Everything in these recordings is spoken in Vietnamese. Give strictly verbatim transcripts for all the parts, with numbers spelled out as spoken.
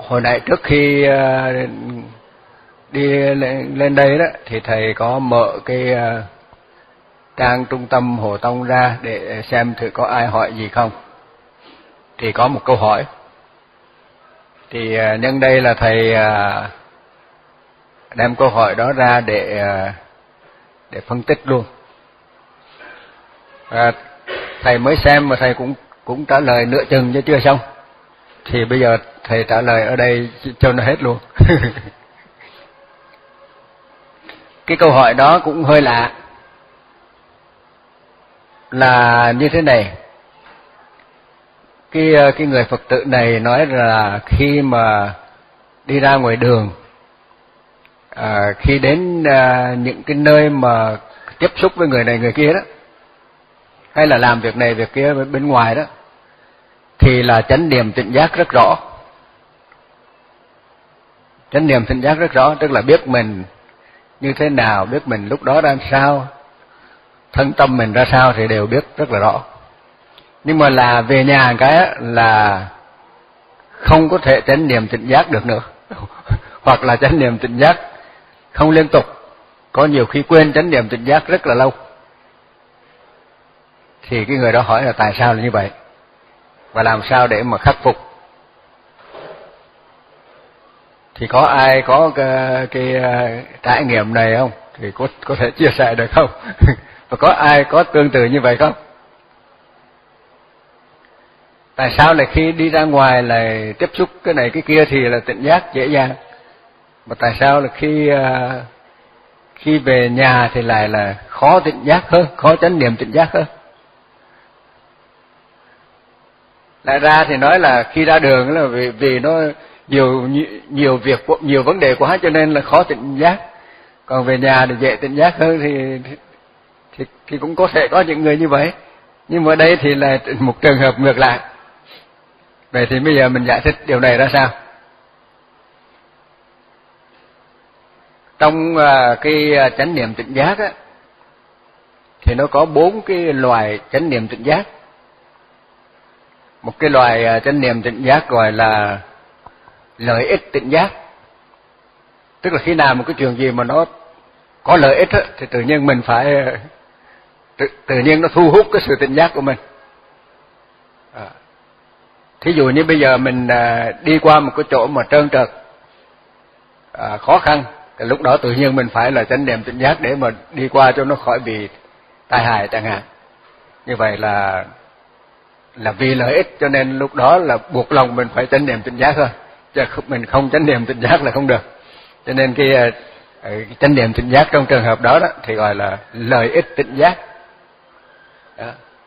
hồi nãy trước khi đi lên đây đó thì thầy có mở cái trang trung tâm Hộ Tông ra để xem thử có ai hỏi gì không. Thì có một câu hỏi. Thì nhân đây là thầy đem câu hỏi đó ra để để phân tích luôn. À, thầy mới xem mà thầy cũng cũng trả lời nửa chừng chứ chưa xong. Thì bây giờ thầy trả lời ở đây cho nó hết luôn. Cái câu hỏi đó cũng hơi lạ. Là như thế này. Cái cái người Phật tử này nói là khi mà đi ra ngoài đường, à, khi đến à, những cái nơi mà tiếp xúc với người này người kia đó, hay là làm việc này việc kia bên ngoài đó, thì là chánh niệm tỉnh giác rất rõ. Chánh niệm tỉnh giác rất rõ, tức là biết mình như thế nào, biết mình lúc đó ra sao, thân tâm mình ra sao thì đều biết rất là rõ. Nhưng mà là về nhà cái là không có thể chánh niệm tỉnh giác được nữa. Hoặc là chánh niệm tỉnh giác không liên tục, có nhiều khi quên chánh niệm tỉnh giác rất là lâu. Thì cái người đó hỏi là tại sao là như vậy, và làm sao để mà khắc phục. Thì có ai có cái, cái trải nghiệm này không? Thì có có thể chia sẻ được không? Và có ai có tương tự như vậy không? Tại sao lại khi đi ra ngoài là tiếp xúc cái này cái kia thì là tỉnh giác dễ dàng, mà tại sao là khi khi về nhà thì lại là khó tỉnh giác hơn, khó chánh niệm tỉnh giác hơn? Lại ra thì nói là khi ra đường là vì, vì nó nhiều nhiều việc nhiều vấn đề quá cho nên là khó tỉnh giác, còn về nhà thì dễ tỉnh giác hơn. Thì thì thì cũng có thể có những người như vậy, nhưng mà đây thì là một trường hợp ngược lại. Vậy thì bây giờ mình giải thích điều này ra sao? Trong cái chánh niệm tỉnh giác á, thì nó có bốn cái loài chánh niệm tỉnh giác. Một cái loài chánh niệm tỉnh giác gọi là lợi ích tỉnh giác, tức là khi nào một cái chuyện gì mà nó có lợi ích á, thì tự nhiên mình phải tự, tự nhiên nó thu hút cái sự tỉnh giác của mình. À, thí dụ như bây giờ mình à, đi qua một cái chỗ mà trơn trượt, à, khó khăn, thì lúc đó tự nhiên mình phải là chánh niệm tỉnh giác để mà đi qua cho nó khỏi bị tai hại chẳng hạn. Như vậy là là vì lợi ích cho nên lúc đó là buộc lòng mình phải chánh niệm tỉnh giác thôi, chứ mình không chánh niệm tỉnh giác là không được. Cho nên cái, cái chánh niệm tỉnh giác trong trường hợp đó, đó thì gọi là lợi ích tỉnh giác. Đó.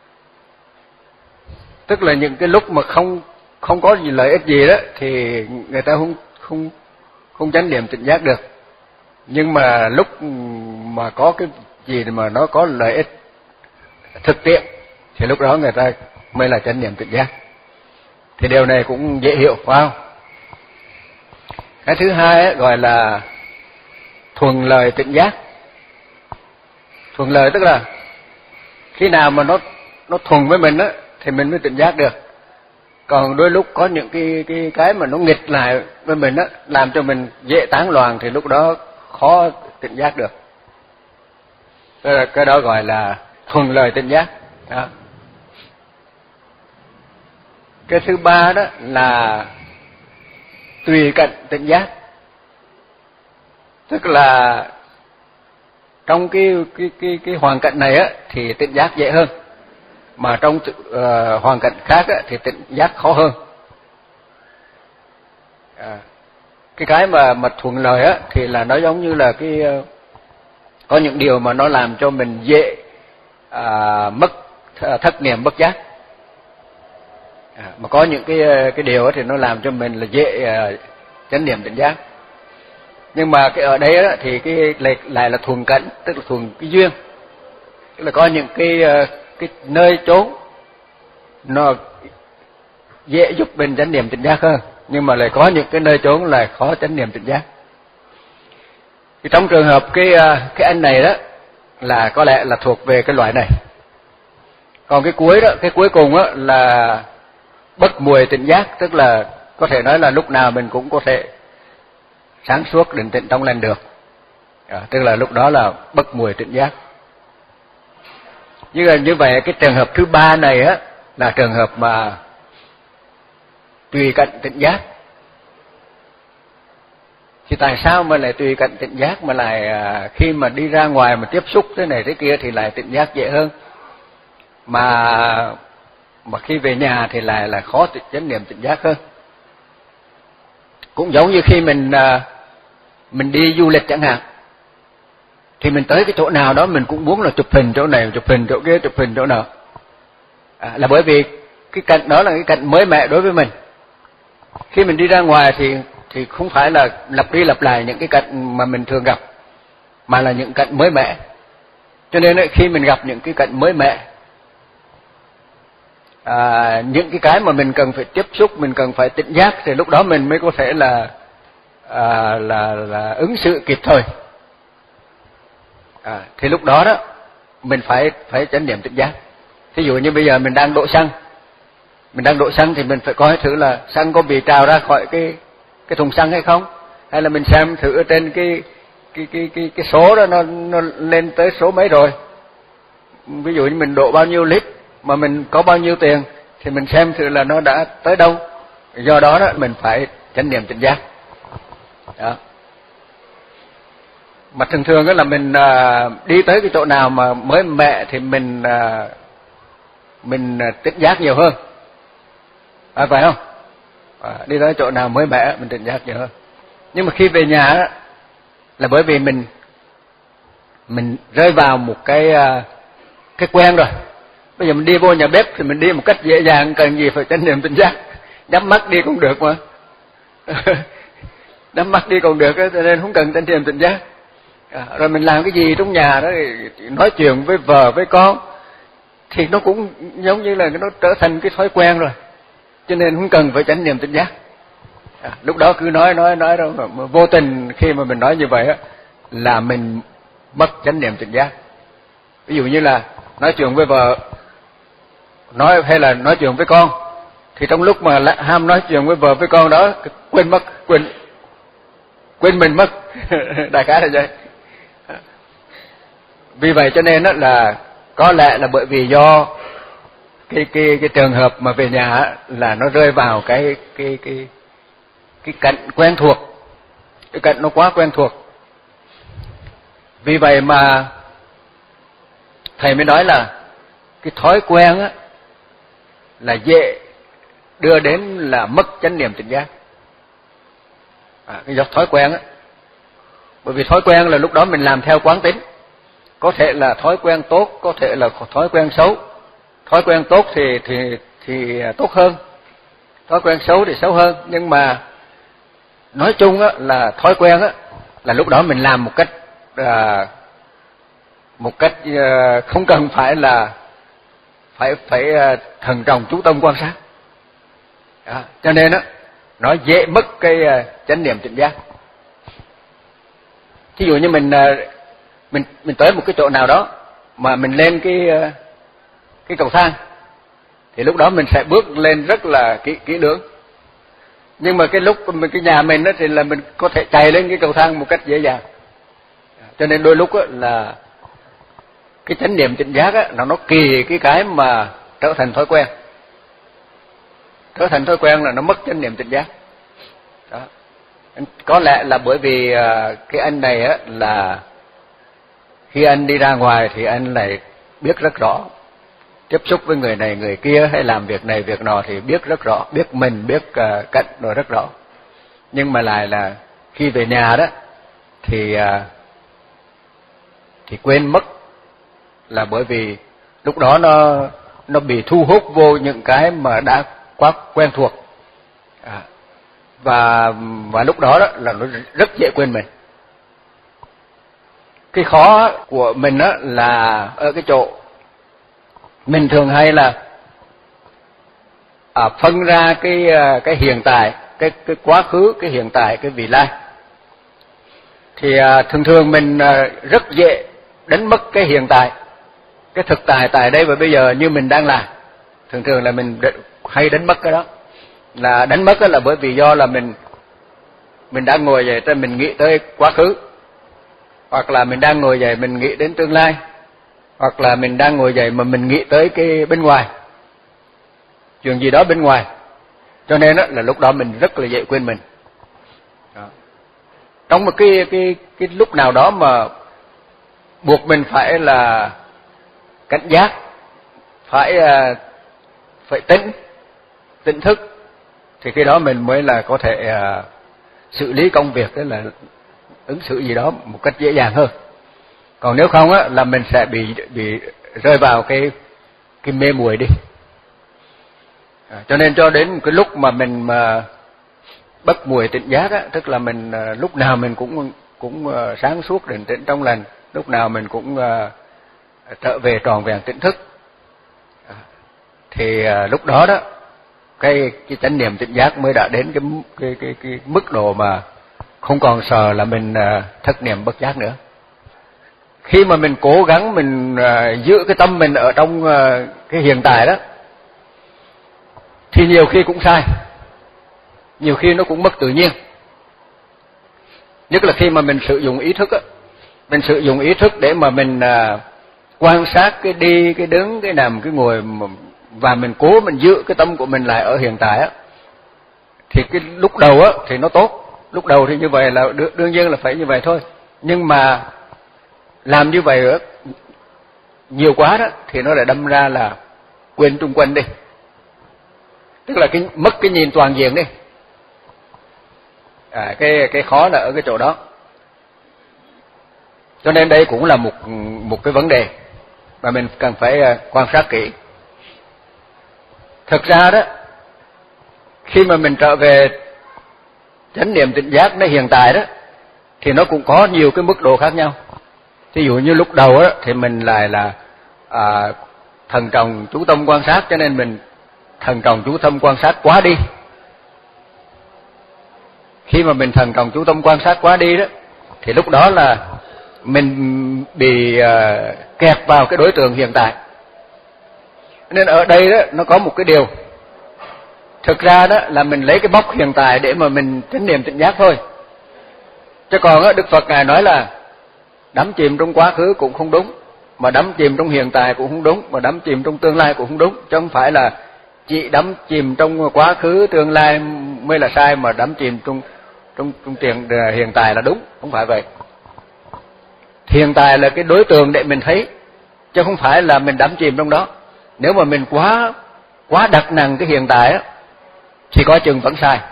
Tức là những cái lúc mà không không có gì lợi ích gì đó thì người ta không không không chánh niệm tỉnh giác được. Nhưng mà lúc mà có cái gì mà nó có lợi ích thực tiễn thì lúc đó người ta mới là chánh niệm tỉnh giác. Thì điều này cũng dễ hiểu, phải không? Cái thứ hai ấy, gọi là thuận lợi tỉnh giác. Thuận lợi tức là khi nào mà nó nó thuận với mình á thì mình mới tỉnh giác được. Còn đôi lúc có những cái cái cái mà nó nghịch lại với mình á, làm cho mình dễ tán loạn thì lúc đó khó tỉnh giác được. Cái, cái đó gọi là thuận lợi tỉnh giác. Đó. Cái thứ ba đó là tùy cảnh tỉnh giác. Tức là trong cái cái cái cái hoàn cảnh này á thì tỉnh giác dễ hơn, mà trong uh, hoàn cảnh khác á thì tỉnh giác khó hơn. À, cái cái mà mà thuận lợi á thì là nó giống như là cái uh, có những điều mà nó làm cho mình dễ uh, mất thất niệm bất giác. À, mà có những cái cái điều thì nó làm cho mình là dễ uh, chánh niệm tỉnh giác. Nhưng mà cái ở đây đó, thì cái lại, lại là thuận cảnh, tức là thuận cái duyên. Tức là có những cái uh, cái nơi chốn nó dễ giúp mình chánh niệm tỉnh giác hơn, nhưng mà lại có những cái nơi chốn là khó chánh niệm tỉnh giác. Thì trong trường hợp cái uh, cái anh này đó là có lẽ là thuộc về cái loại này. Còn cái cuối đó, cái cuối cùng đó là bất muội tỉnh giác, tức là có thể nói là lúc nào mình cũng có thể sáng suốt định tĩnh trong lành được. À, tức là lúc đó là bất muội tỉnh giác. Như là như vậy, cái trường hợp thứ ba này á là trường hợp mà tùy cận tỉnh giác. Thì tại sao mà lại tùy cận tỉnh giác mà lại à, khi mà đi ra ngoài mà tiếp xúc thế này thế kia thì lại tỉnh giác dễ hơn, mà mà khi về nhà thì lại là khó chánh niệm tỉnh giác hơn. Cũng giống như khi mình à, mình đi du lịch chẳng hạn, thì mình tới cái chỗ nào đó mình cũng muốn là chụp hình chỗ này, chụp hình chỗ kia, chụp hình chỗ nào. À, là bởi vì cái cảnh đó là cái cảnh mới mẻ đối với mình. Khi mình đi ra ngoài thì thì không phải là lặp đi lặp lại những cái cảnh mà mình thường gặp, mà là những cảnh mới mẻ. Cho nên ấy, khi mình gặp những cái cảnh mới mẻ, à, những cái cái mà mình cần phải tiếp xúc, mình cần phải tỉnh giác, thì lúc đó mình mới có thể là à, là là ứng xử kịp thời. À, thì lúc đó đó mình phải phải chánh niệm tỉnh giác. Thí dụ như bây giờ mình đang đổ xăng, mình đang đổ xăng thì mình phải coi thử là xăng có bị trào ra khỏi cái cái thùng xăng hay không, hay là mình xem thử ở trên cái cái cái cái cái số đó nó nó lên tới số mấy rồi. Ví dụ như mình đổ bao nhiêu lít mà mình có bao nhiêu tiền thì mình xem thử là nó đã tới đâu. Do đó đó mình phải chánh niệm tỉnh giác. Đó. Mà thường thường đó là mình à, đi tới cái chỗ nào mà mới mẻ thì mình à, mình à, tỉnh giác nhiều hơn, à, phải không? À, đi tới chỗ nào mới mẻ mình tỉnh giác nhiều hơn. Nhưng mà khi về nhà đó, là bởi vì mình mình rơi vào một cái à, cái quen rồi. Bây giờ mình đi vô nhà bếp thì mình đi một cách dễ dàng, cần gì phải chánh niệm tỉnh giác, nhắm mắt đi cũng được mà. Nhắm mắt đi còn được, cho nên không cần chánh niệm tỉnh giác. À, rồi mình làm cái gì trong nhà đó, nói chuyện với vợ với con thì nó cũng giống như là nó trở thành cái thói quen rồi, cho nên không cần phải chánh niệm tỉnh giác. À, lúc đó cứ nói nói nói đâu mà vô tình khi mà mình nói như vậy á là mình mất chánh niệm tỉnh giác. Ví dụ như là nói chuyện với vợ, nói hay là nói chuyện với con, thì trong lúc mà ham nói chuyện với vợ với con đó quên mất quên quên mình mất. Đại khái là vậy. Vì vậy cho nên đó là có lẽ là bởi vì do cái cái cái trường hợp mà về nhà là nó rơi vào cái cái cái cái cảnh quen thuộc, cái cảnh nó quá quen thuộc. Vì vậy mà thầy mới nói là cái thói quen á là dễ đưa đến là mất chánh niệm tỉnh giác. À, cái do thói quen á, bởi vì thói quen là lúc đó mình làm theo quán tính, có thể là thói quen tốt, có thể là thói quen xấu. Thói quen tốt thì thì thì tốt hơn, thói quen xấu thì xấu hơn, nhưng mà nói chung á là thói quen á là lúc đó mình làm một cách à, một cách à, không cần phải là phải phải à, thận trọng chú tâm quan sát. Đó, cho nên á nó dễ mất cái à, chánh niệm tỉnh giác. Ví dụ như mình à, mình mình tới một cái chỗ nào đó mà mình lên cái à, cái cầu thang thì lúc đó mình sẽ bước lên rất là kỹ kỹ lưỡng. Nhưng mà cái lúc mình cái nhà mình đó thì là mình có thể chạy lên cái cầu thang một cách dễ dàng. Cho nên đôi lúc á là cái chánh niệm tỉnh giác á nó nó kỳ cái cái mà trở thành thói quen. Trở thành thói quen là nó mất chánh niệm tỉnh giác. Đó. Có lẽ là bởi vì cái anh này á là khi anh đi ra ngoài thì anh lại biết rất rõ, tiếp xúc với người này người kia hay làm việc này việc nọ thì biết rất rõ, biết mình biết uh, cạnh rồi rất rõ. Nhưng mà lại là khi về nhà đó thì uh, thì quên mất, là bởi vì lúc đó nó nó bị thu hút vô những cái mà đã quá quen thuộc. À, và và lúc đó đó là nó rất dễ quên mình. Cái khó của mình đó là ở cái chỗ mình thường hay là à, phân ra cái cái hiện tại, cái cái quá khứ, cái hiện tại, cái vị lai. Thì à, thường thường mình à, rất dễ đánh mất cái hiện tại, cái thực tại tại đây và bây giờ như mình đang làm. Thường thường là mình hay đánh mất cái đó. là đánh mất là bởi vì do là mình mình đang ngồi vậy thì mình nghĩ tới quá khứ, hoặc là mình đang ngồi dậy mình nghĩ đến tương lai, hoặc là mình đang ngồi dậy mà mình nghĩ tới cái bên ngoài, chuyện gì đó bên ngoài, cho nên đó là lúc đó mình rất là dễ quên mình. Đó. Trong một cái cái cái lúc nào đó mà buộc mình phải là cảnh giác, phải phải tỉnh tỉnh thức, thì khi đó mình mới là có thể uh, xử lý công việc, tức là ứng xử gì đó một cách dễ dàng hơn. Còn nếu không á là mình sẽ bị bị rơi vào cái cái mê muội đi. À, cho nên cho đến cái lúc mà mình mà bất muội tỉnh giác á, tức là mình uh, lúc nào mình cũng cũng uh, sáng suốt định tĩnh trong lành, lúc nào mình cũng uh, trở về tròn vẹn tỉnh thức. À, thì uh, lúc đó đó cái cái chánh niệm tỉnh giác mới đã đến cái cái cái cái mức độ mà không còn sợ là mình uh, thất niệm bất giác nữa. Khi mà mình cố gắng mình uh, giữ cái tâm mình ở trong uh, cái hiện tại đó, thì nhiều khi cũng sai, nhiều khi nó cũng mất tự nhiên. Nhất là khi mà mình sử dụng ý thức á, mình sử dụng ý thức để mà mình uh, quan sát cái đi, cái đứng, cái nằm, cái ngồi, và mình cố mình giữ cái tâm của mình lại ở hiện tại á, thì cái lúc đầu á thì nó tốt, lúc đầu thì như vậy là đương nhiên là phải như vậy thôi. Nhưng mà làm như vậy á nhiều quá đó thì nó lại đâm ra là quên trung quanh đi, tức là cái mất cái nhìn toàn diện đi. À, cái cái khó là ở cái chỗ đó. Cho nên đây cũng là một một cái vấn đề mà mình cần phải quan sát kỹ. Thực ra đó, khi mà mình trở về chánh niệm tỉnh giác nó hiện tại đó, thì nó cũng có nhiều cái mức độ khác nhau. Ví dụ như lúc đầu đó thì mình lại là à, thần trọng chú tâm quan sát, cho nên mình thần trọng chú tâm quan sát quá đi. Khi mà mình thần trọng chú tâm quan sát quá đi đó, thì lúc đó là mình bị uh, kẹt vào cái đối tượng hiện tại. Nên ở đây đó nó có một cái điều, thực ra đó là mình lấy cái bóc hiện tại để mà mình chánh niệm tỉnh giác thôi. Chứ còn đó, Đức Phật Ngài nói là đắm chìm trong quá khứ cũng không đúng, mà đắm chìm trong hiện tại cũng không đúng, mà đắm chìm trong tương lai cũng không đúng. Chứ không phải là chỉ đắm chìm trong quá khứ tương lai mới là sai, mà đắm chìm trong trong trong tiền hiện tại là đúng, không phải vậy. Hiện tại là cái đối tượng để mình thấy, chứ không phải là mình đắm chìm trong đó. Nếu mà mình quá quá đặt nặng cái hiện tại á, thì có chừng vẫn sai.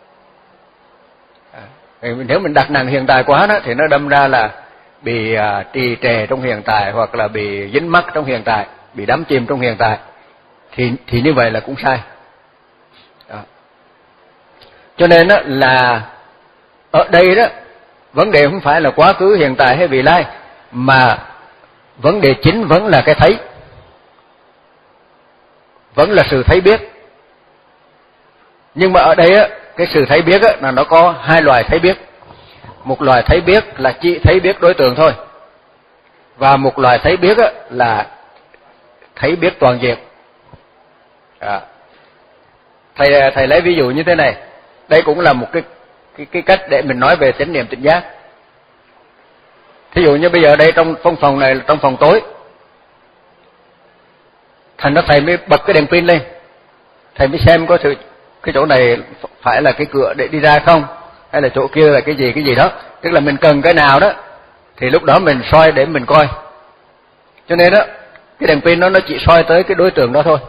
À, nếu mình đặt nặng hiện tại quá đó, thì nó đâm ra là bị à, trì trệ trong hiện tại, hoặc là bị dính mắc trong hiện tại, bị đắm chìm trong hiện tại, thì thì như vậy là cũng sai. Đó. Cho nên đó là ở đây đó, vấn đề không phải là quá khứ, hiện tại hay vị lai, mà vấn đề chính vẫn là cái thấy, vẫn là sự thấy biết. Nhưng mà ở đây á, cái sự thấy biết á, là nó có hai loại thấy biết. Một loại thấy biết là chỉ thấy biết đối tượng thôi, và một loại thấy biết á, là thấy biết toàn diện. À. Thầy thầy lấy ví dụ như thế này, đây cũng là một cái cái cái cách để mình nói về chánh niệm tỉnh giác. Thí dụ như bây giờ đây trong phòng phòng này là trong phòng tối, thành ra thầy mới bật cái đèn pin lên, thầy mới xem có sự cái chỗ này phải là cái cửa để đi ra không, hay là chỗ kia là cái gì cái gì đó, tức là mình cần cái nào đó thì lúc đó mình soi để mình coi. Cho nên đó cái đèn pin đó nó chỉ soi tới cái đối tượng đó thôi.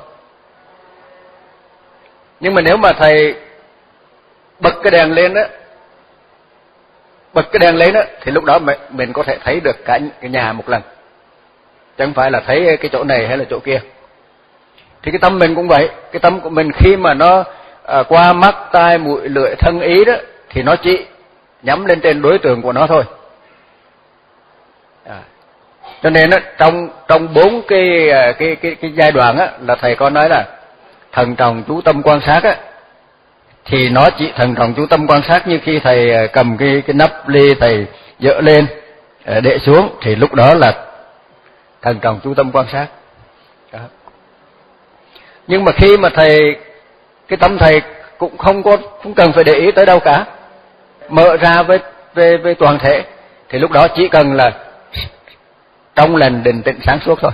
Nhưng mà nếu mà thầy bật cái đèn lên đó, bật cái đèn lên đó, thì lúc đó mình có thể thấy được cả cái nhà một lần, chứ không phải là thấy cái chỗ này hay là chỗ kia. Thì cái tâm mình cũng vậy, cái tâm của mình khi mà nó à, qua mắt, tai, mũi, lưỡi, thân, ý đó, thì nó chỉ nhắm lên trên đối tượng của nó thôi. À. Cho nên đó, trong trong bốn cái cái cái cái giai đoạn á, là thầy có nói là thần trọng chú tâm quan sát á, thì nó chỉ thần trọng chú tâm quan sát như khi thầy cầm cái cái nắp ly thầy dỡ lên để xuống, thì lúc đó là thần trọng chú tâm quan sát. Đó. Nhưng mà khi mà thầy cái tâm thầy cũng không có không cần phải để ý tới đâu cả, mở ra với về về toàn thể, thì lúc đó chỉ cần là trong lành định tĩnh sáng suốt thôi.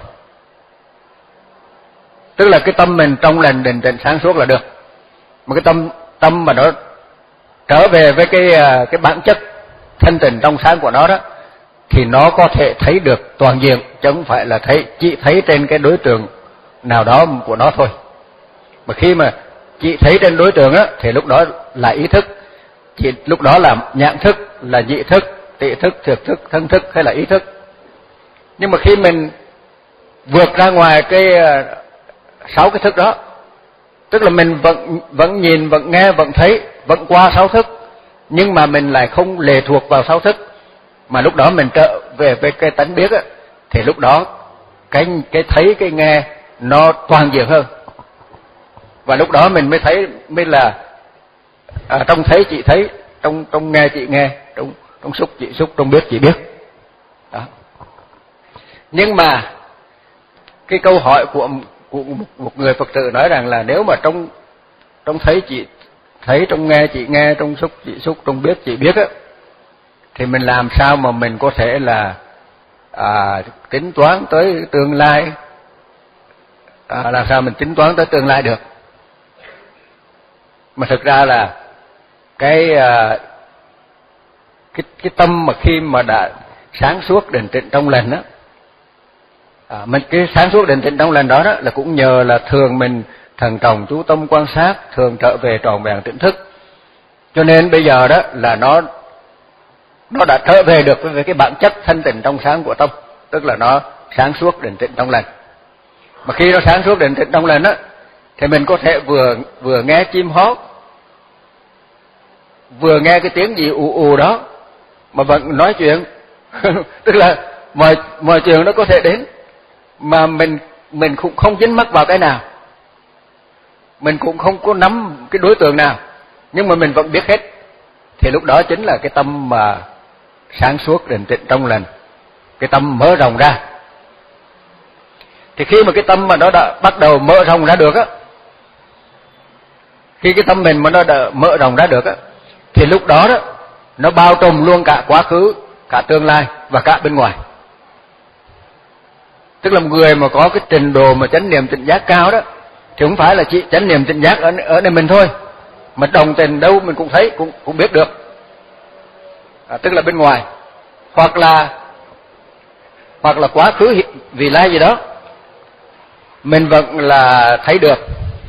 Tức là cái tâm mình trong lành định tĩnh sáng suốt là được. Mà cái tâm tâm mà nó trở về với cái cái bản chất thanh tịnh trong sáng của nó đó, thì nó có thể thấy được toàn diện, chứ không phải là thấy chỉ thấy trên cái đối tượng nào đó của nó thôi. Mà khi mà chỉ thấy trên đối tượng á, thì lúc đó là ý thức, chỉ lúc đó là nhãn thức, là nhị thức, tị thức, thiệt thức, thân thức hay là ý thức. Nhưng mà khi mình vượt ra ngoài cái sáu cái thức đó, tức là mình vẫn vẫn nhìn, vẫn nghe, vẫn thấy, vẫn qua sáu thức, nhưng mà mình lại không lệ thuộc vào sáu thức, mà lúc đó mình trở về với cái tánh biết á, thì lúc đó cái cái thấy, cái nghe nó toàn diện hơn. Và lúc đó mình mới thấy, mới là à, trong thấy chỉ thấy, trong trong nghe chỉ nghe, trong trong xúc chỉ xúc, trong biết chỉ biết. Đó. Nhưng mà cái câu hỏi của của một người Phật tử nói rằng là nếu mà trong trong thấy chỉ thấy, trong nghe chỉ nghe, trong xúc chỉ xúc, trong biết chỉ biết á, thì mình làm sao mà mình có thể là à, tính toán tới tương lai, à, làm sao mình tính toán tới tương lai được? Mà thực ra là cái à, cái cái tâm mà khi mà đã sáng suốt định tĩnh trong lành á, à, mình cái sáng suốt định tĩnh trong lành đó, đó là cũng nhờ là thường mình thần trọng chú tâm quan sát, thường trở về tròn vẹn tỉnh thức, cho nên bây giờ đó là nó nó đã trở về được với cái bản chất thanh tịnh trong sáng của tâm, tức là nó sáng suốt định tĩnh trong lành. Mà khi nó sáng suốt định tĩnh trong lành á, thì mình có thể vừa vừa nghe chim hót, vừa nghe cái tiếng gì ù ù đó mà vẫn nói chuyện tức là mọi mọi chuyện nó có thể đến, mà mình mình cũng không dính mắc vào cái nào, mình cũng không có nắm cái đối tượng nào, nhưng mà mình vẫn biết hết. Thì lúc đó chính là cái tâm mà sáng suốt định tĩnh trong lành, cái tâm mở rộng ra. Thì khi mà cái tâm mà nó đã bắt đầu mở rộng ra được á, khi cái tâm mình mà nó đã mở rộng ra được á, thì lúc đó đó nó bao trùm luôn cả quá khứ, cả tương lai và cả bên ngoài. Tức là một người mà có cái trình độ mà chánh niệm tỉnh giác cao đó, thì không phải là chỉ chánh niệm tỉnh giác ở ở nơi mình thôi, mà đồng tình đâu mình cũng thấy, cũng cũng biết được, à, tức là bên ngoài, hoặc là hoặc là quá khứ vị lai gì đó mình vẫn là thấy được.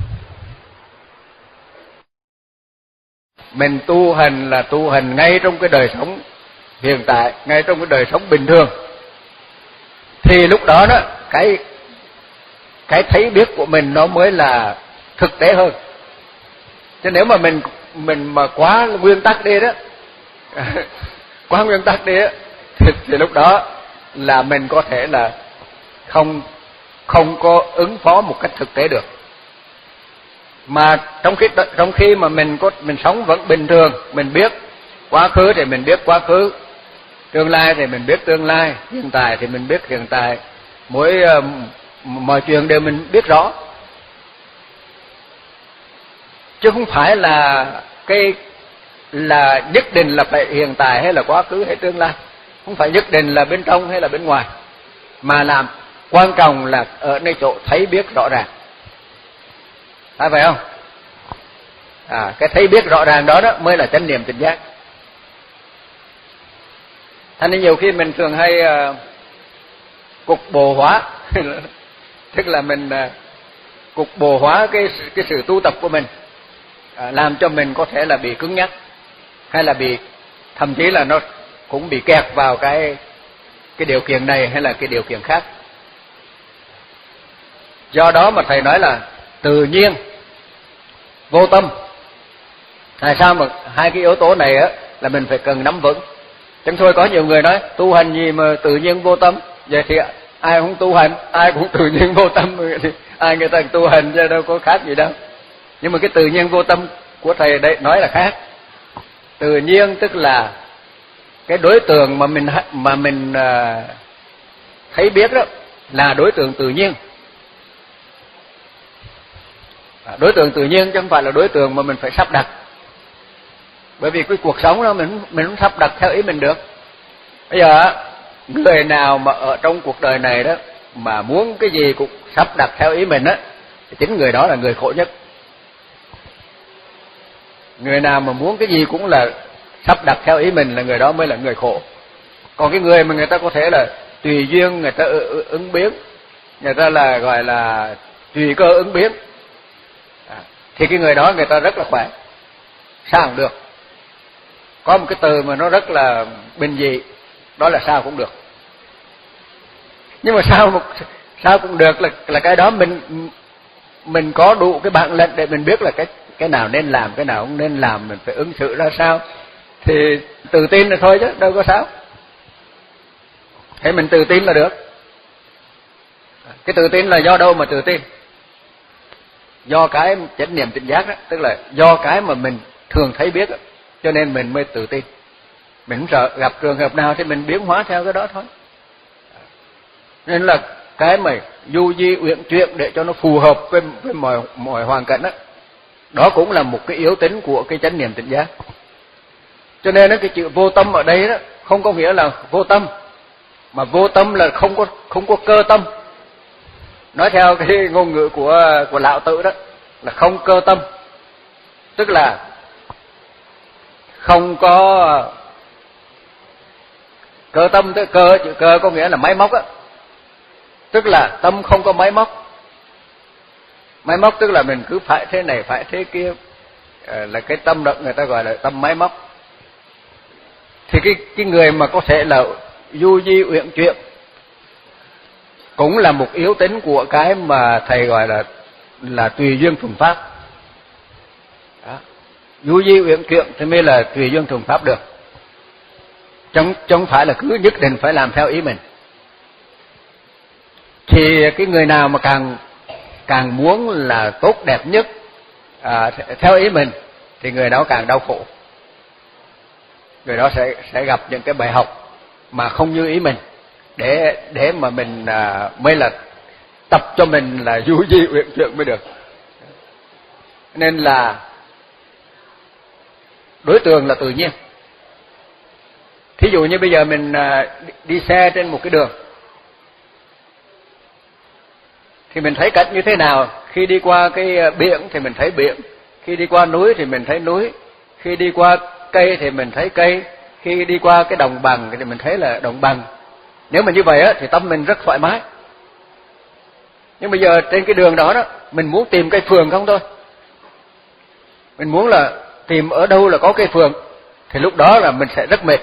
Mình tu hành là tu hành ngay trong cái đời sống hiện tại, ngay trong cái đời sống bình thường, thì lúc đó đó cái cái thấy biết của mình nó mới là thực tế hơn. Chứ nếu mà mình mình mà quá nguyên tắc đi đó quá nguyên tắc đi á, thì, thì lúc đó là mình có thể là không không có ứng phó một cách thực tế được. Mà trong khi trong khi mà mình có mình sống vẫn bình thường, mình biết quá khứ thì mình biết quá khứ, tương lai thì mình biết tương lai, hiện tại thì mình biết hiện tại, mỗi uh, mọi chuyện đều mình biết rõ, chứ không phải là cái là nhất định là phải hiện tại hay là quá khứ hay tương lai, không phải nhất định là bên trong hay là bên ngoài, mà làm quan trọng là ở nơi chỗ thấy biết rõ ràng, phải phải không? À, cái thấy biết rõ ràng đó đó mới là chánh niệm tỉnh giác. Thành nên nhiều khi mình thường hay uh, cục bộ hóa tức là mình uh, cục bộ hóa cái cái sự tu tập của mình, uh, làm cho mình có thể là bị cứng nhắc, hay là bị thậm chí là nó cũng bị kẹt vào cái cái điều kiện này hay là cái điều kiện khác. Do đó mà thầy nói là tự nhiên vô tâm. Tại sao mà hai cái yếu tố này á là mình phải cần nắm vững. Chẳng thôi có nhiều người nói tu hành gì mà tự nhiên vô tâm, vậy thì ai cũng tu hành, ai cũng tự nhiên vô tâm, thì ai người ta tu hành chứ đâu có khác gì đâu. Nhưng mà cái tự nhiên vô tâm của thầy đây nói là khác. Tự nhiên tức là cái đối tượng mà mình mà mình uh, thấy biết đó là đối tượng tự nhiên. Đối tượng tự nhiên chứ không phải là đối tượng mà mình phải sắp đặt. Bởi vì cái cuộc sống đó mình mình không sắp đặt theo ý mình được. Bây giờ người nào mà ở trong cuộc đời này đó mà muốn cái gì cũng sắp đặt theo ý mình á, thì chính người đó là người khổ nhất. Người nào mà muốn cái gì cũng là sắp đặt theo ý mình là người đó mới là người khổ. Còn cái người mà người ta có thể là tùy duyên, người ta ứng biến, người ta là gọi là tùy cơ ứng biến, à, thì cái người đó người ta rất là khỏe, sao cũng được. Có một cái từ mà nó rất là bình dị, đó là sao cũng được. Nhưng mà sao một sao cũng được là là cái đó mình mình có đủ cái bản lĩnh để mình biết là cái cái nào nên làm, cái nào không nên làm, mình phải ứng xử ra sao, thì tự tin là thôi chứ đâu có sao. Thế mình tự tin là được. Cái tự tin là do đâu mà tự tin? Do cái chánh niệm tỉnh giác đó, tức là do cái mà mình thường thấy biết đó, cho nên mình mới tự tin. Mình không sợ gặp trường hợp nào thì mình biến hóa theo cái đó thôi. Nên là cái mà du di uyển chuyển để cho nó phù hợp với, với mọi mọi hoàn cảnh đó, đó cũng là một cái yếu tính của cái chánh niệm tỉnh giác. Cho nên đó, cái chữ vô tâm ở đây đó không có nghĩa là vô tâm, mà vô tâm là không có không có cơ tâm. Nói theo cái ngôn ngữ của của Lão Tử đó là không cơ tâm, tức là không có cơ tâm. Tức cơ chữ cơ có nghĩa là máy móc á, tức là tâm không có máy móc. Máy móc tức là mình cứ phải thế này phải thế kia, là cái tâm đó người ta gọi là tâm máy móc. Thì cái cái người mà có thể là du di uyển chuyển cũng là một yếu tính của cái mà thầy gọi là là tùy duyên thuần pháp. Đó. Du di uyển chuyển thì mới là tùy duyên thuần pháp được. Chẳng chẳng phải là cứ nhất định phải làm theo ý mình. Thì cái người nào mà càng càng muốn là tốt đẹp nhất à, theo ý mình thì người đó càng đau khổ. Người đó sẽ sẽ gặp những cái bài học mà không như ý mình, để để mà mình à, mới là tập cho mình là du di uyển chuyển mới được. Nên là đối tượng là tự nhiên. Thí dụ như bây giờ mình à, đi xe trên một cái đường thì mình thấy cảnh như thế nào? Khi đi qua cái biển thì mình thấy biển, khi đi qua núi thì mình thấy núi, khi đi qua cây thì mình thấy cây, khi đi qua cái đồng bằng thì mình thấy là đồng bằng. Nếu mà như vậy á thì tâm mình rất thoải mái. Nhưng bây giờ trên cái đường đó đó, mình muốn tìm cây phường không thôi. Mình muốn là tìm ở đâu là có cây phường, thì lúc đó là mình sẽ rất mệt.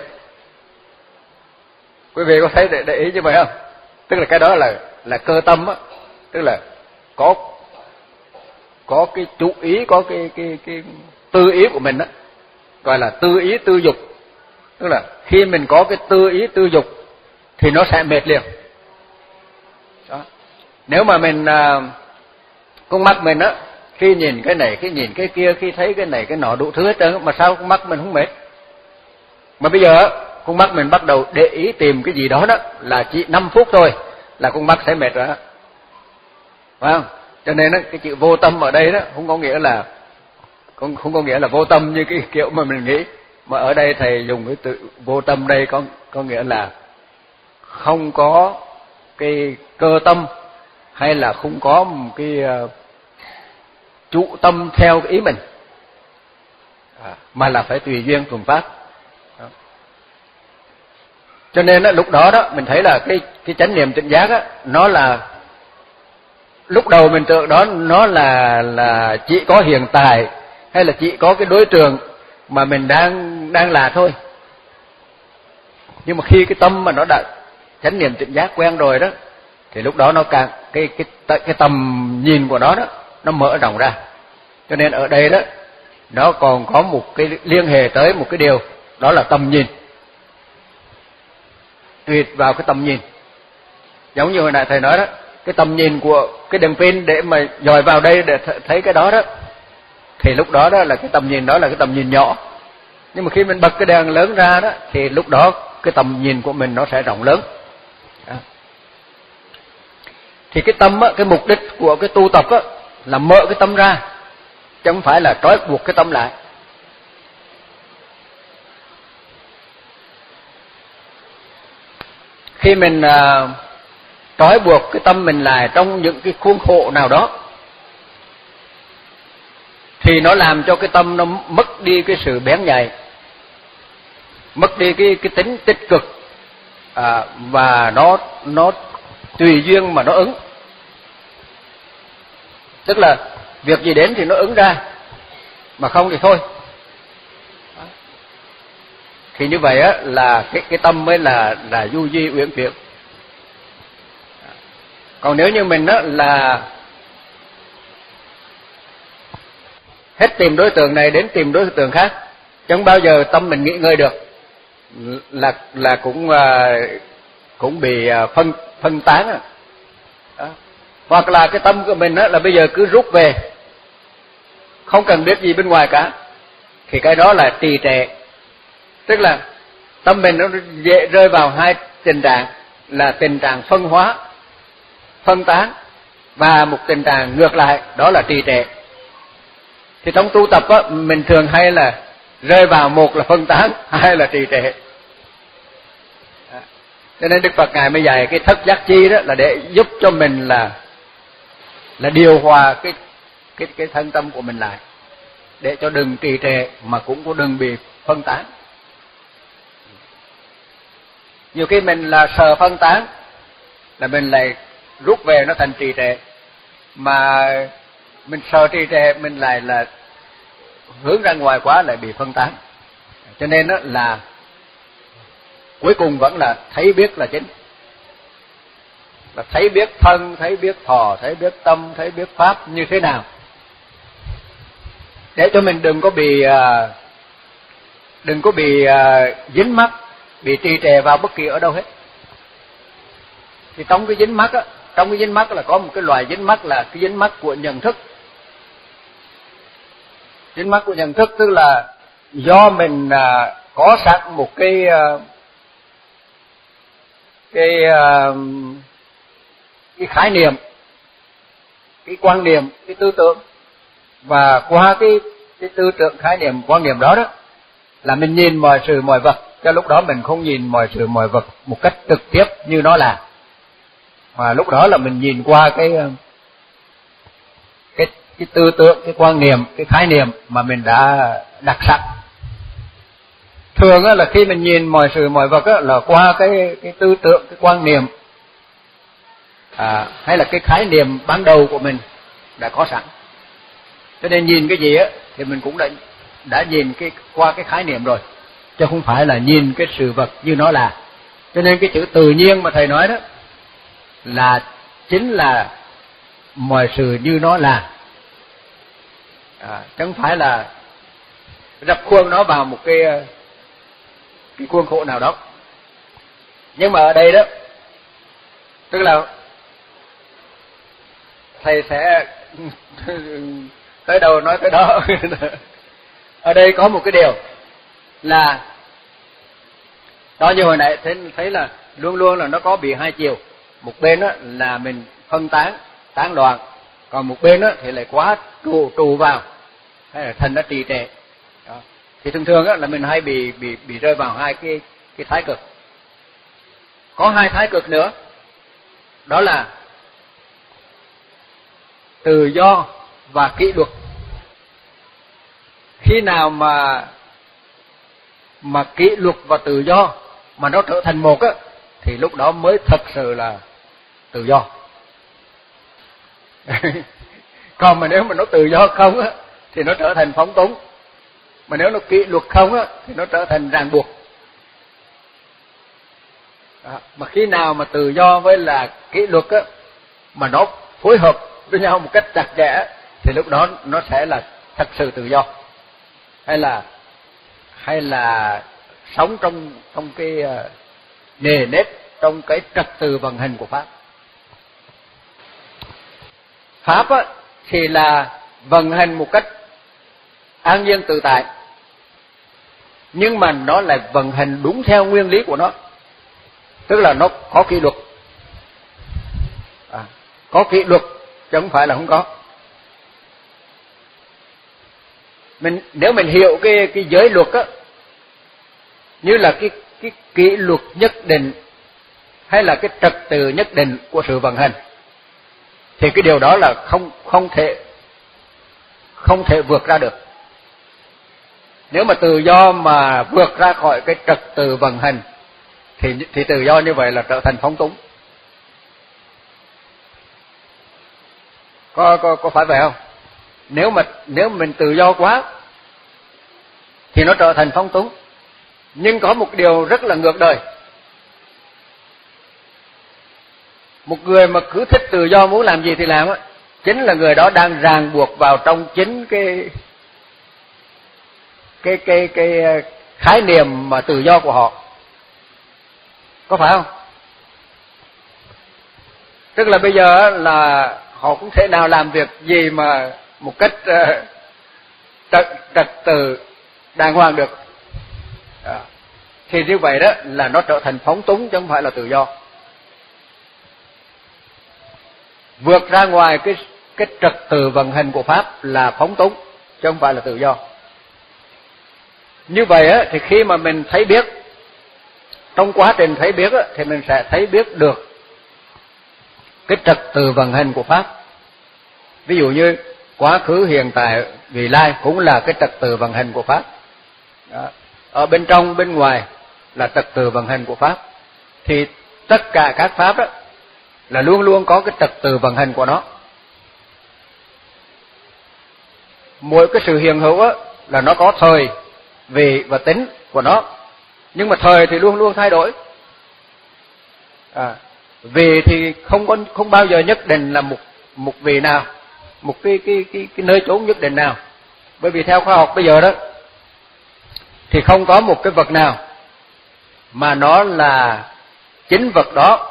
Quý vị có thấy để, để ý như vậy không? Tức là cái đó là là cơ tâm á, tức là có có cái chú ý, có cái cái cái tư ý của mình á, gọi là tư ý tư dục. Tức là khi mình có cái tư ý tư dục thì nó sẽ mệt liền. Đó. Nếu mà mình à, con mắt mình á, khi nhìn cái này, khi nhìn cái kia, khi thấy cái này cái nọ đủ thứ hết trơn, mà sao con mắt mình không mệt? Mà bây giờ con mắt mình bắt đầu để ý tìm cái gì đó đó là chỉ năm phút thôi là con mắt sẽ mệt rồi đó. Phải không? Cho nên đó, cái chữ vô tâm ở đây đó không có nghĩa là không không có nghĩa là vô tâm như cái kiểu mà mình nghĩ, mà ở đây thầy dùng cái từ vô tâm đây có có nghĩa là không có cái cơ tâm, hay là không có một cái uh, chủ tâm theo cái ý mình, à, mà là phải tùy duyên thuần pháp. Đó. Cho nên đó, lúc đó đó mình thấy là cái cái chánh niệm tỉnh giác á, nó là lúc đầu mình tưởng đó nó là là chỉ có hiện tại, hay là chỉ có cái đối tượng mà mình đang đang là thôi. Nhưng mà khi cái tâm mà nó đã chánh niệm tỉnh giác quen rồi đó, thì lúc đó nó càng cái cái cái tầm nhìn của nó đó nó mở rộng ra. Cho nên ở đây đó nó còn có một cái liên hệ tới một cái điều, đó là tầm nhìn. Tùy vào cái tầm nhìn. Giống như hồi nãy thầy nói đó, cái tầm nhìn của cái đèn pin để mà dòi vào đây để thấy cái đó đó, thì lúc đó đó là cái tầm nhìn đó là cái tầm nhìn nhỏ. Nhưng mà khi mình bật cái đèn lớn ra đó, thì lúc đó cái tầm nhìn của mình nó sẽ rộng lớn. Đó. Thì cái tâm á, cái mục đích của cái tu tập á là mở cái tâm ra chứ không phải là trói buộc cái tâm lại. Khi mình uh, trói buộc cái tâm mình lại trong những cái khuôn khổ nào đó thì nó làm cho cái tâm nó mất đi cái sự bén nhạy, mất đi cái cái tính tích cực, à, và nó nó tùy duyên mà nó ứng. Tức là việc gì đến thì nó ứng ra, mà không thì thôi. Thì như vậy á là cái cái tâm mới là là du di uyển chuyển. Còn nếu như mình á là hết tìm đối tượng này đến tìm đối tượng khác, chẳng bao giờ tâm mình nghỉ ngơi được, là là cũng cũng bị phân phân tán. Đó. Hoặc là cái tâm của mình á là bây giờ cứ rút về, không cần biết gì bên ngoài cả, thì cái đó là trì trệ. Tức là tâm mình nó dễ rơi vào hai tình trạng, là tình trạng phân hóa, phân tán, và một tình trạng ngược lại, đó là trì trệ. Thì trong tu tập á, mình thường hay là rơi vào một là phân tán, hai là trì trệ. Cho nên Đức Phật Ngài mới dạy cái thất giác chi đó là để giúp cho mình là là điều hòa cái cái cái thân tâm của mình lại, để cho đừng trì trệ mà cũng có đừng bị phân tán. Nhiều khi mình là sợ phân tán là mình lại rút về nó thành trì trệ, mà mình sợ trì trệ mình lại là hướng ra ngoài quá lại bị phân tán. Cho nên đó là cuối cùng vẫn là thấy biết là chính, là thấy biết thân, thấy biết thọ, thấy biết tâm, thấy biết pháp như thế nào, để cho mình đừng có bị đừng có bị dính mắc, bị trì trệ vào bất kỳ ở đâu hết. Thì trong cái dính mắc á, trong cái dính mắc là có một cái loại dính mắc là cái dính mắc của nhận thức. Dính mắc của nhận thức tức là do mình à, có sẵn một cái à, cái à, cái khái niệm, cái quan niệm, cái tư tưởng, và qua cái cái tư tưởng, khái niệm, quan niệm đó đó là mình nhìn mọi sự mọi vật. Cho lúc đó mình không nhìn mọi sự mọi vật một cách trực tiếp như nó là, mà lúc đó là mình nhìn qua cái cái cái tư tưởng, cái quan niệm, cái khái niệm mà mình đã đặt sẵn. Thường á là khi mình nhìn mọi sự mọi vật á là qua cái cái tư tưởng, cái quan niệm, à, hay là cái khái niệm ban đầu của mình đã có sẵn. Cho nên nhìn cái gì á thì mình cũng đã đã nhìn cái qua cái khái niệm rồi, chứ không phải là nhìn cái sự vật như nó là. Cho nên cái chữ tự nhiên mà thầy nói đó là chính là mọi sự như nó là, à, chứ không phải là rập khuôn nó vào một cái cái khuôn khổ nào đó. Nhưng mà ở đây đó, tức là thầy sẽ tới đâu nói tới đó. Ở đây có một cái điều là đó, như hồi nãy thấy, thấy là luôn luôn là nó có bị hai chiều. Một bên đó là mình phân tán, tán loạn, còn một bên đó thì lại quá trụ trụ vào, hay là thành nó trì trệ. Đó. Thì thường thường đó là mình hay bị bị bị rơi vào hai cái cái thái cực. Có hai thái cực nữa, đó là tự do và kỷ luật. Khi nào mà mà kỷ luật và tự do mà nó trở thành một á, thì lúc đó mới thật sự là tự do. Còn mà nếu mà nó tự do không á thì nó trở thành phóng túng, mà nếu nó kỷ luật không á thì nó trở thành ràng buộc. Đó. Mà khi nào mà tự do với là kỷ luật á mà nó phối hợp với nhau một cách chặt chẽ thì lúc đó nó sẽ là thật sự tự do, hay là hay là sống trong trong cái nề nếp, trong cái trật tự vận hành của pháp. Pháp á thì là vận hành một cách an nhiên tự tại, nhưng mà nó lại vận hành đúng theo nguyên lý của nó, tức là nó có kỷ luật, à, có kỷ luật chứ không phải là không có. mình nếu mình hiểu cái cái giới luật á như là cái cái kỷ luật nhất định hay là cái trật tự nhất định của sự vận hành, thì cái điều đó là không không thể không thể vượt ra được. Nếu mà tự do mà vượt ra khỏi cái trật tự vận hành thì thì tự do như vậy là trở thành phóng túng. Có có có phải vậy không? Nếu mà nếu mình tự do quá thì nó trở thành phóng túng. Nhưng có một điều rất là ngược đời. Một người mà cứ thích tự do muốn làm gì thì làm á, chính là người đó đang ràng buộc vào trong chính cái cái cái cái khái niệm mà tự do của họ. Có phải không? Tức là bây giờ là họ cũng thể nào làm việc gì mà một cách uh, trật, trật tự đàng hoàng được. À, thì như vậy đó là nó trở thành phóng túng chứ không phải là tự do. Vượt ra ngoài cái cái trật tự vận hành của pháp là phóng túng chứ không phải là tự do. Như vậy á thì khi mà mình thấy biết, trong quá trình thấy biết á thì mình sẽ thấy biết được cái trật tự vận hành của pháp. Ví dụ như quá khứ, hiện tại, vị lai cũng là cái trật tự vận hành của pháp. Đó. Ở bên trong, bên ngoài là trật tự vận hành của pháp. Thì tất cả các pháp đó là luôn luôn có cái trật tự vận hành của nó. Mỗi cái sự hiện hữu á là nó có thời, vị và tính của nó. Nhưng mà thời thì luôn luôn thay đổi. À, vị thì không có không bao giờ nhất định là một một vị nào, một cái cái cái cái nơi chốn nhất định nào. Bởi vì theo khoa học bây giờ đó thì không có một cái vật nào mà nó là chính vật đó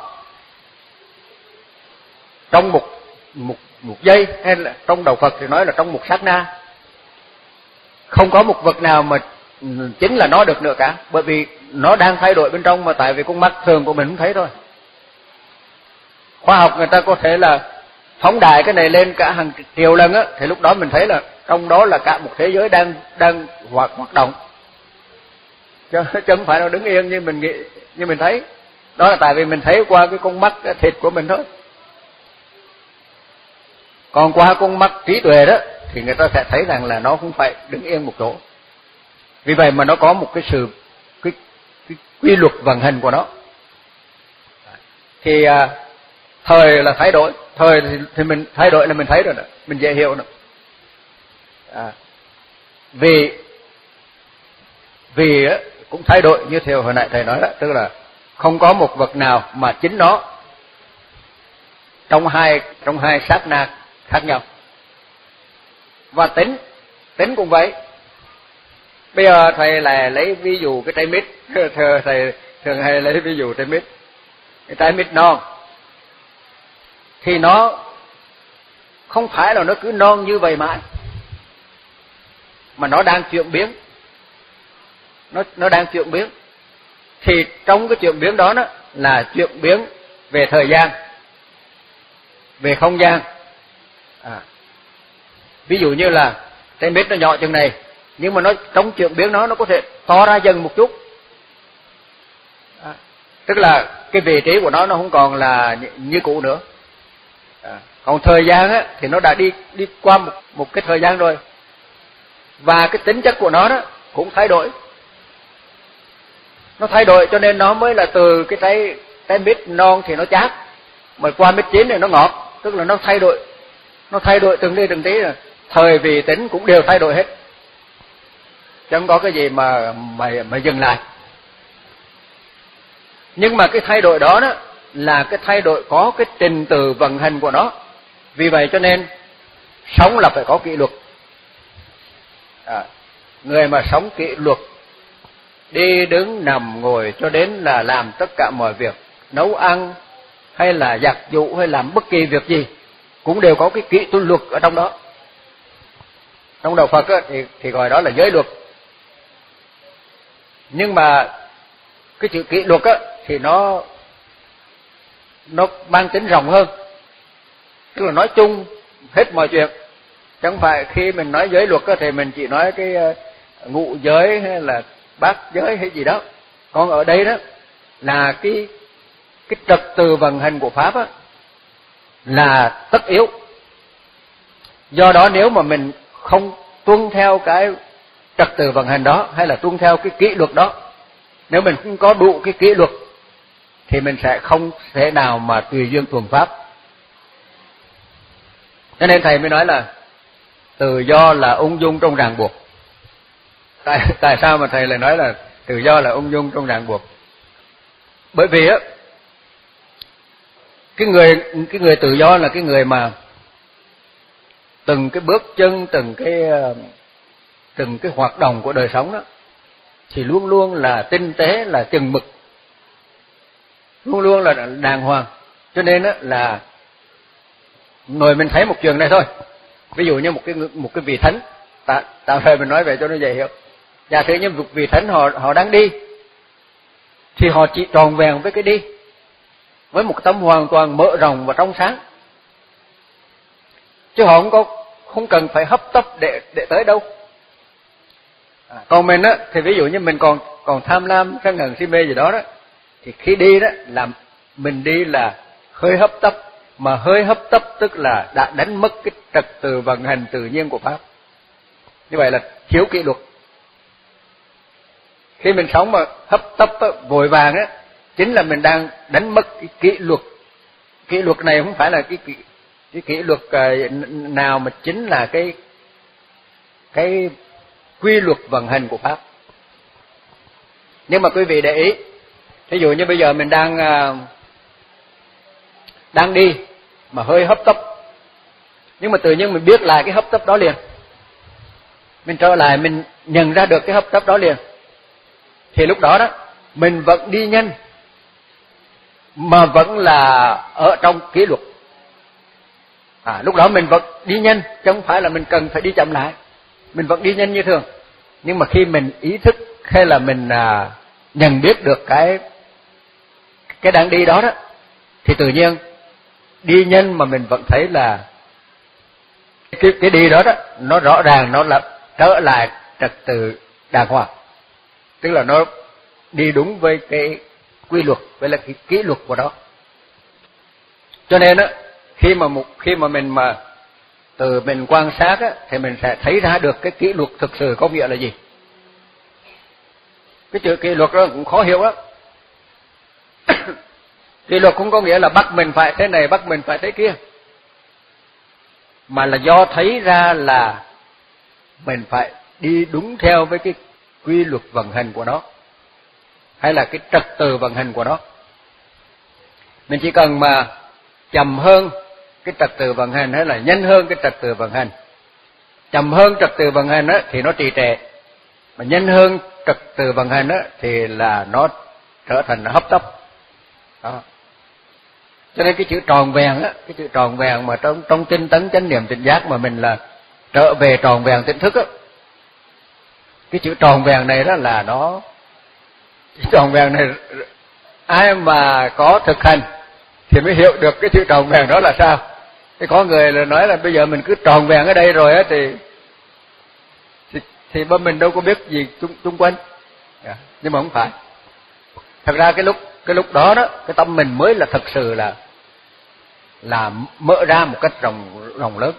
trong một một một giây, hay là trong đạo Phật thì nói là trong một sát na. Không có một vật nào mà chính là nó được nữa cả, bởi vì nó đang thay đổi bên trong, mà tại vì con mắt thường của mình không thấy thôi. Khoa học người ta có thể là phóng đại cái này lên cả hàng triệu lần á, thì lúc đó mình thấy là trong đó là cả một thế giới đang đang hoạt hoạt động, chứ chứ không phải nó đứng yên như mình nghĩ, như mình thấy. Đó là tại vì mình thấy qua cái con mắt thịt của mình thôi. Còn qua con mắt trí tuệ đó thì người ta sẽ thấy rằng là nó không phải đứng yên một chỗ. Vì vậy mà nó có một cái sự cái, cái quy luật vận hành của nó. Thì à, thời là thay đổi, thời thì, thì mình thay đổi là mình thấy rồi đó, mình dễ hiểu nữa. À, vì vì á, cũng thay đổi như theo hồi nãy thầy nói đó, tức là không có một vật nào mà chính nó trong hai trong hai sát na khác nhau. Và tính tính cũng vậy. Bây giờ thầy là lấy ví dụ cái trái mít, thầy thường hay lấy ví dụ trái mít, cái trái mít non thì nó không phải là nó cứ non như vậy mãi, mà nó đang chuyển biến, nó nó đang chuyển biến. Thì trong cái chuyển biến đó đó là chuyển biến về thời gian, về không gian. À, ví dụ như là trái mít nó nhỏ chừng này, nhưng mà nó trong chuyển biến nó nó có thể to ra dần một chút. À, tức là cái vị trí của nó nó không còn là như, như cũ nữa. À, còn thời gian á thì nó đã đi đi qua một một cái thời gian rồi, và cái tính chất của nó đó cũng thay đổi. Nó thay đổi cho nên nó mới là từ cái trái trái mít non thì nó chát, mà qua mít chín thì nó ngọt, tức là nó thay đổi, nó thay đổi từng đi từng tí rồi. Thời vị tính cũng đều thay đổi hết, chẳng có cái gì mà mà mà dừng lại. Nhưng mà cái thay đổi đó đó là cái thay đổi có cái trình tự vận hành của nó. Vì vậy cho nên sống là phải có kỷ luật. À, người mà sống kỷ luật, đi đứng nằm ngồi cho đến là làm tất cả mọi việc, nấu ăn hay là giặt giũ hay làm bất kỳ việc gì cũng đều có cái kỷ luật ở trong đó. Trong đạo Phật á, thì thì gọi đó là giới luật. Nhưng mà cái chữ kỷ luật á thì nó nó mang tính rộng hơn, tức là nói chung hết mọi chuyện. Chẳng phải khi mình nói giới luật thì mình chỉ nói cái ngũ giới hay là bát giới hay gì đó. Còn ở đây đó là cái cái trật tự vận hành của pháp á, là tất yếu. Do đó nếu mà mình không tuân theo cái trật tự vận hành đó hay là tuân theo cái kỷ luật đó, nếu mình không có đủ cái kỷ luật thì mình sẽ không thể nào mà tùy duyên thuần pháp. Cho nên thầy mới nói là tự do là ung dung trong ràng buộc. Tại tại sao mà thầy lại nói là tự do là ung dung trong ràng buộc? Bởi vì á, cái người cái người tự do là cái người mà từng cái bước chân, từng cái từng cái hoạt động của đời sống đó thì luôn luôn là tinh tế, là chừng mực, luôn luôn là đàng hoàng. Cho nên á là người mình thấy một trường này thôi. Ví dụ như một cái một cái vị thánh, tạm tạm thời mình nói về cho nó dễ hiểu. Giả sử như một vị thánh họ họ đang đi thì họ chỉ tròn vẹn với cái đi, với một tấm hoàn toàn mở rộng và trong sáng, chứ họ không có không cần phải hấp tấp để để tới đâu. À, còn mình á thì ví dụ như mình còn còn tham lam, sân hận, si mê gì đó đó, thì khi đi đó là mình đi là hơi hấp tấp, mà hơi hấp tấp tức là đã đánh mất cái trật tự vận hành tự nhiên của pháp. Như vậy là thiếu kỷ luật. Khi mình sống mà hấp tấp á, vội vàng á, chính là mình đang đánh mất cái kỷ luật. Kỷ luật này không phải là cái kỷ, cái kỷ luật nào, mà chính là cái cái quy luật vận hành của pháp. Nhưng mà quý vị để ý, ví dụ như bây giờ mình đang đang đi mà hơi hấp tấp, nhưng mà tự nhiên mình biết lại cái hấp tấp đó liền, mình trở lại mình nhận ra được cái hấp tấp đó liền, thì lúc đó đó mình vẫn đi nhanh mà vẫn là ở trong kỷ luật. À, lúc đó mình vẫn đi nhanh, chứ không phải là mình cần phải đi chậm lại, mình vẫn đi nhanh như thường. Nhưng mà khi mình ý thức hay là mình à, nhận biết được cái cái đang đi đó đó, thì tự nhiên đi nhanh mà mình vẫn thấy là cái cái đi đó đó nó rõ ràng, nó là trở lại trật tự đàng hoàng, tức là nó đi đúng với cái quy luật, với là cái kỷ luật của đó. Cho nên á, khi mà một khi mà mình mà từ mình quan sát á, thì mình sẽ thấy ra được cái kỷ luật thực sự có nghĩa là gì. Cái chữ kỷ luật đó cũng khó hiểu á. Kỷ luật cũng có nghĩa là bắt mình phải thế này, bắt mình phải thế kia, mà là do thấy ra là mình phải đi đúng theo với cái quy luật vận hành của nó, hay là cái trật tự vận hành của nó. Mình chỉ cần mà chậm hơn cái trật tự vận hành hay là nhanh hơn cái trật tự vận hành. Chậm hơn trật tự vận hành á thì nó trì trệ, mà nhanh hơn trật tự vận hành á thì là nó trở thành nó hấp tấp. Đó. Cho nên cái chữ tròn vẹn á, cái chữ tròn vẹn mà trong trong tinh tấn chánh niệm tỉnh giác mà mình là trở về tròn vẹn tỉnh thức á, cái chữ tròn vẹn này đó là nó tròn vẹn này ai mà có thực hành thì mới hiểu được cái chữ tròn vẹn đó là sao. Thế có người là nói là bây giờ mình cứ tròn vẹn ở đây rồi á thì thì, thì bên mình đâu có biết gì chung chung quanh. Yeah. Nhưng mà không phải. Thật ra cái lúc cái lúc đó đó, cái tâm mình mới là thật sự là là mở ra một cách rộng rộng lớn.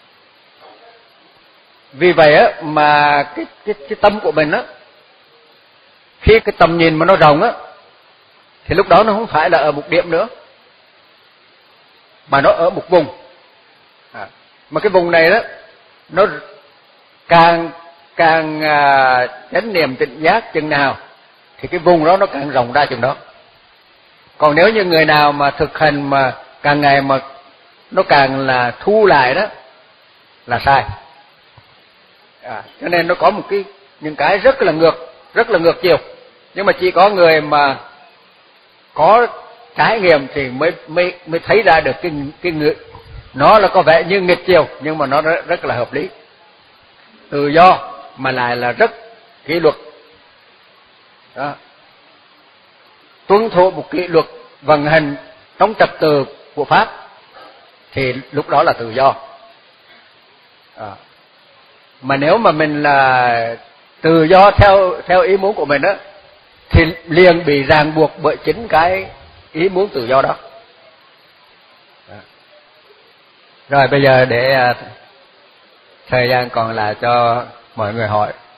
Vì vậy á mà cái cái cái tâm của mình á, khi cái tầm nhìn mà nó rộng á, thì lúc đó nó không phải là ở một điểm nữa, mà nó ở một vùng. À, mà cái vùng này đó nó càng càng à, chánh niệm tỉnh giác chừng nào thì cái vùng đó nó càng rộng ra chừng đó. Còn nếu như người nào mà thực hành mà càng ngày mà nó càng là thu lại đó là sai. À, cho nên nó có một cái những cái rất là ngược, rất là ngược chiều. Nhưng mà chỉ có người mà có trải nghiệm thì mới mới mới thấy ra được cái cái ngược, nó là có vẻ như nghịch chiều nhưng mà nó rất, rất là hợp lý. Tự do mà lại là rất kỷ luật. Đó. Tuân thủ một kỷ luật vận hành trong trật tự của pháp thì lúc đó là tự do. À. Mà nếu mà mình là tự do theo theo ý muốn của mình á, thì liền bị ràng buộc bởi chính cái ý muốn tự do đó. À. Rồi bây giờ để thời gian còn lại cho mọi người hỏi.